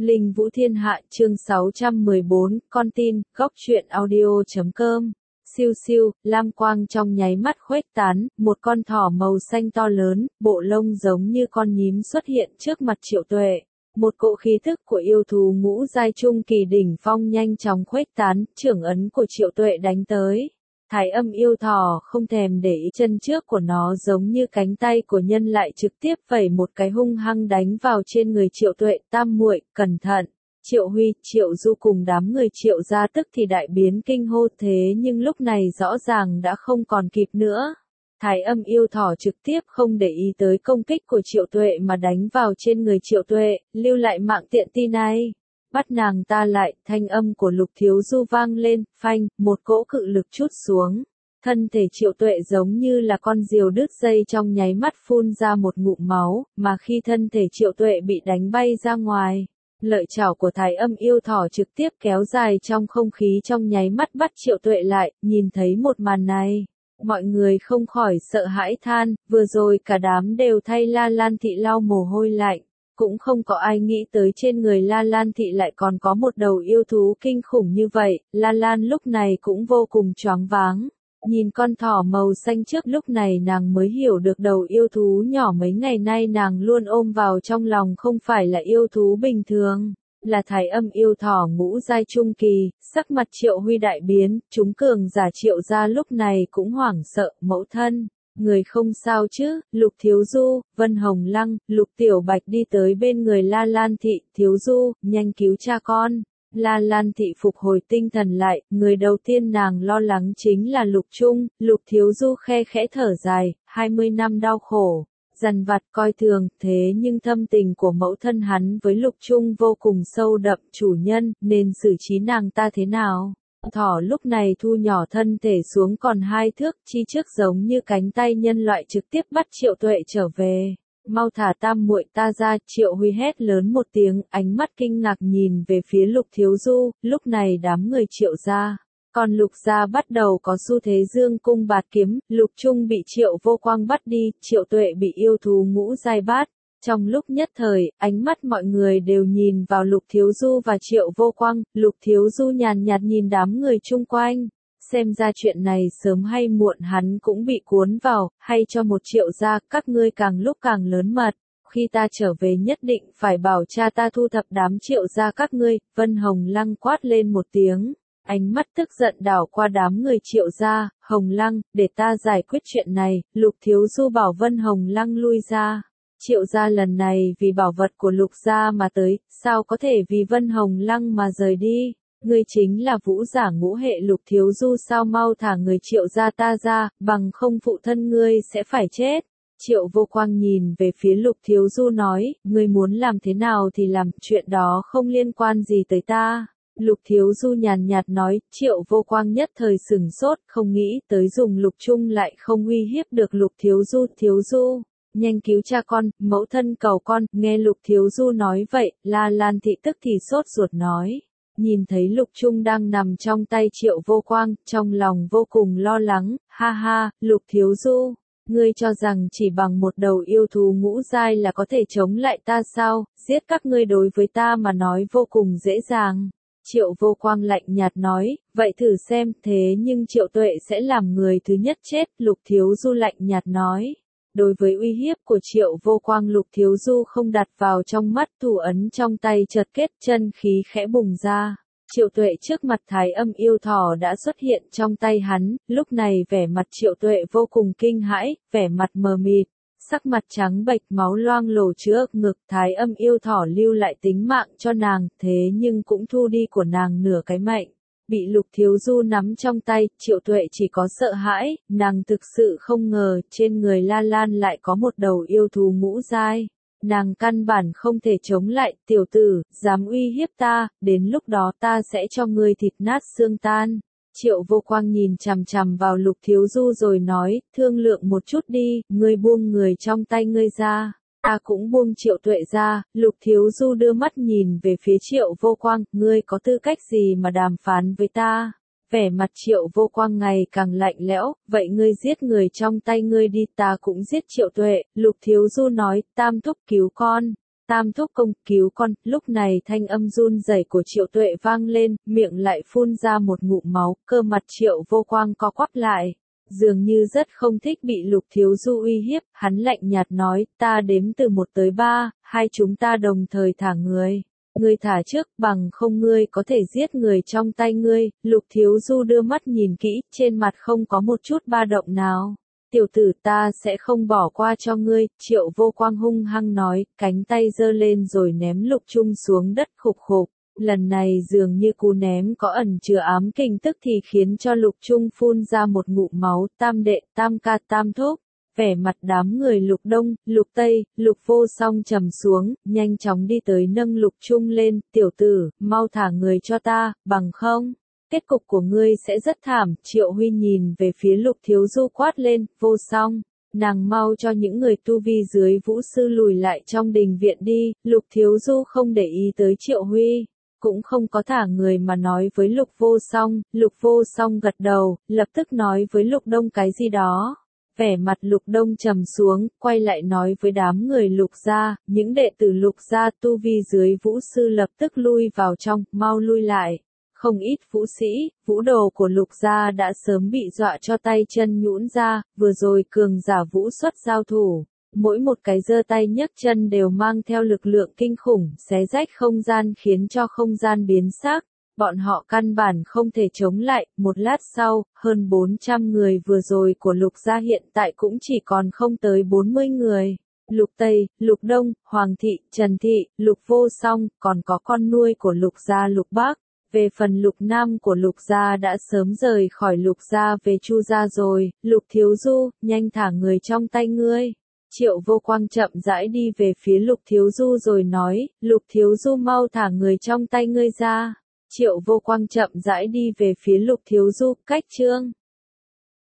Linh Vũ Thiên Hạ chương 614, con tin, góc truyện audio.com. Siêu siêu, lam quang trong nháy mắt khuếch tán, một con thỏ màu xanh to lớn, bộ lông giống như con nhím xuất hiện trước mặt Triệu Tuệ. Một cỗ khí thức của yêu thú ngũ giai trung kỳ đỉnh phong nhanh chóng khuếch tán, trưởng ấn của Triệu Tuệ đánh tới. Thái Âm yêu thỏ không thèm để ý, chân trước của nó giống như cánh tay của nhân lại trực tiếp vẩy một cái hung hăng đánh vào trên người Triệu Tuệ. Tam muội, cẩn thận. Triệu Huy, Triệu Du cùng đám người Triệu gia tức thì đại biến kinh hô, thế nhưng lúc này rõ ràng đã không còn kịp nữa. Thái Âm yêu thỏ trực tiếp không để ý tới công kích của Triệu Tuệ mà đánh vào trên người Triệu Tuệ, lưu lại mạng tiện ti này. Bắt nàng ta lại, thanh âm của Lục Thiếu Du vang lên, phanh, một cỗ cự lực trút xuống. Thân thể Triệu Tuệ giống như là con diều đứt dây, trong nháy mắt phun ra một ngụm máu, mà khi thân thể Triệu Tuệ bị đánh bay ra ngoài, lợi chảo của Thái Âm yêu thỏ trực tiếp kéo dài trong không khí, trong nháy mắt bắt Triệu Tuệ lại. Nhìn thấy một màn này, mọi người không khỏi sợ hãi than, vừa rồi cả đám đều thay La Lan Thị lau mồ hôi lạnh. Cũng không có ai nghĩ tới trên người La Lan Thị lại còn có một đầu yêu thú kinh khủng như vậy. La Lan lúc này cũng vô cùng choáng váng. Nhìn con thỏ màu xanh trước, lúc này nàng mới hiểu được đầu yêu thú nhỏ mấy ngày nay nàng luôn ôm vào trong lòng không phải là yêu thú bình thường, là Thái Âm yêu thỏ ngũ giai trung kỳ. Sắc mặt Triệu Huy đại biến, chúng cường giả Triệu gia lúc này cũng hoảng sợ. Mẫu thân, người không sao chứ? Lục Thiếu Du, Vân Hồng Lăng, Lục Tiểu Bạch đi tới bên người La Lan Thị. Thiếu Du, nhanh cứu cha con. La Lan Thị phục hồi tinh thần lại, người đầu tiên nàng lo lắng chính là Lục Trung. Lục Thiếu Du khe khẽ thở dài, 20 năm đau khổ, dằn vặt coi thường, thế nhưng thâm tình của mẫu thân hắn với Lục Trung vô cùng sâu đậm. Chủ nhân, nên xử trí nàng ta thế nào? Thỏ lúc này thu nhỏ thân thể xuống còn 2 thước, chi trước giống như cánh tay nhân loại trực tiếp bắt Triệu Tuệ trở về. Mau thả tam muội ta ra. Triệu Huy hét lớn một tiếng, ánh mắt kinh ngạc nhìn về phía Lục Thiếu Du. Lúc này đám người Triệu gia, còn Lục gia bắt đầu có xu thế dương cung bạt kiếm. Lục Trung bị Triệu Vô Quang bắt đi, Triệu Tuệ bị yêu thú ngũ giai bắt. Trong lúc nhất thời, ánh mắt mọi người đều nhìn vào Lục Thiếu Du và Triệu Vô Quang. Lục Thiếu Du nhàn nhạt nhìn đám người chung quanh. Xem ra chuyện này sớm hay muộn hắn cũng bị cuốn vào, hay cho một Triệu gia, các ngươi càng lúc càng lớn mật. Khi ta trở về nhất định phải bảo cha ta thu thập đám Triệu gia các ngươi. Vân Hồng Lăng quát lên một tiếng, ánh mắt tức giận đảo qua đám người Triệu gia. Hồng Lăng, để ta giải quyết chuyện này. Lục Thiếu Du bảo Vân Hồng Lăng lui ra. Triệu gia lần này vì bảo vật của Lục gia mà tới, sao có thể vì Vân Hồng Lăng mà rời đi? Ngươi chính là vũ giả ngũ hệ Lục Thiếu Du sao, mau thả người Triệu gia ta ra, bằng không phụ thân ngươi sẽ phải chết. Triệu Vô Quang nhìn về phía Lục Thiếu Du nói, ngươi muốn làm thế nào thì làm, chuyện đó không liên quan gì tới ta. Lục Thiếu Du nhàn nhạt nói. Triệu Vô Quang nhất thời sửng sốt, không nghĩ tới dùng Lục Trung lại không uy hiếp được Lục Thiếu Du. Thiếu Du, nhanh cứu cha con, mẫu thân cầu con. Nghe Lục Thiếu Du nói vậy, La Lan Thị tức thì sốt ruột nói. Nhìn thấy Lục Trung đang nằm trong tay Triệu Vô Quang, trong lòng vô cùng lo lắng. Ha ha, Lục Thiếu Du, ngươi cho rằng chỉ bằng một đầu yêu thú ngũ giai là có thể chống lại ta sao? Giết các ngươi đối với ta mà nói vô cùng dễ dàng. Triệu Vô Quang lạnh nhạt nói, vậy thử xem. Thế nhưng Triệu Tuệ sẽ làm người thứ nhất chết. Lục Thiếu Du lạnh nhạt nói. Đối với uy hiếp của Triệu Vô Quang, Lục Thiếu Du không đặt vào trong mắt, thủ ấn trong tay chợt kết, chân khí khẽ bùng ra. Triệu Tuệ trước mặt Thái Âm yêu thỏ đã xuất hiện trong tay hắn. Lúc này vẻ mặt Triệu Tuệ vô cùng kinh hãi, vẻ mặt mờ mịt, sắc mặt trắng bệch, máu loang lổ trước ngực. Thái Âm yêu thỏ lưu lại tính mạng cho nàng, thế nhưng cũng thu đi của nàng nửa cái mệnh. Bị Lục Thiếu Du nắm trong tay, Triệu Tuệ chỉ có sợ hãi. Nàng thực sự không ngờ trên người La Lan lại có một đầu yêu thú ngũ giai. Nàng căn bản không thể chống lại. Tiểu tử, dám uy hiếp ta, đến lúc đó ta sẽ cho ngươi thịt nát xương tan. Triệu Vô Quang nhìn chằm chằm vào Lục Thiếu Du rồi nói, thương lượng một chút đi, ngươi buông người trong tay ngươi ra. Ta cũng buông Triệu Tuệ ra. Lục Thiếu Du đưa mắt nhìn về phía Triệu Vô Quang, ngươi có tư cách gì mà đàm phán với ta? Vẻ mặt Triệu Vô Quang ngày càng lạnh lẽo, vậy ngươi giết người trong tay ngươi đi, ta cũng giết Triệu Tuệ. Lục Thiếu Du nói, tam thúc cứu con. Tam thúc công cứu con, lúc này thanh âm run rẩy của Triệu Tuệ vang lên, miệng lại phun ra một ngụm máu, cơ mặt Triệu Vô Quang co quắp lại. Dường như rất không thích bị Lục Thiếu Du uy hiếp, hắn lạnh nhạt nói, ta đếm từ 1 tới 3, hai chúng ta đồng thời thả người. Ngươi thả trước, bằng không ngươi có thể giết người trong tay ngươi. Lục Thiếu Du đưa mắt nhìn kỹ, trên mặt không có một chút ba động nào. Tiểu tử, ta sẽ không bỏ qua cho ngươi, Triệu Vô Quang hung hăng nói, cánh tay giơ lên rồi ném Lục Trung xuống đất khục khục. Lần này dường như cú ném có ẩn chứa ám kình, tức thì khiến cho Lục Trung phun ra một ngụm máu. Tam đệ, tam ca, tam thúc. Vẻ mặt đám người Lục Đông, Lục Tây, Lục Vô Song trầm xuống, nhanh chóng đi tới nâng Lục Trung lên, tiểu tử, mau thả người cho ta, bằng không, kết cục của ngươi sẽ rất thảm. Triệu Huy nhìn về phía Lục Thiếu Du quát lên, Vô Song, nàng mau cho những người tu vi dưới vũ sư lùi lại trong đình viện đi. Lục Thiếu Du không để ý tới Triệu Huy, cũng không có thả người mà nói với Lục Vô Song. Lục Vô Song gật đầu, lập tức nói với Lục Đông cái gì đó. Vẻ mặt Lục Đông trầm xuống, quay lại nói với đám người Lục gia, những đệ tử Lục gia tu vi dưới vũ sư lập tức lui vào trong, mau lui lại. Không ít vũ sĩ, vũ đồ của Lục gia đã sớm bị dọa cho tay chân nhũn ra, vừa rồi cường giả vũ xuất giao thủ. Mỗi một cái giơ tay nhấc chân đều mang theo lực lượng kinh khủng, xé rách không gian khiến cho không gian biến sắc. Bọn họ căn bản không thể chống lại. Một lát sau, hơn 400 người vừa rồi của Lục gia hiện tại cũng chỉ còn không tới 40 người. Lục Tây, Lục Đông, Hoàng Thị, Trần Thị, Lục Vô Song, còn có con nuôi của Lục gia Lục Bác. Về phần Lục Nam của Lục gia đã sớm rời khỏi Lục gia về Chu gia rồi. Lục Thiếu Du, nhanh thả người trong tay ngươi. Triệu Vô Quang chậm rãi đi về phía Lục Thiếu Du rồi nói, Lục Thiếu Du mau thả người trong tay ngươi ra. Triệu Vô Quang chậm rãi đi về phía Lục Thiếu Du, cách chương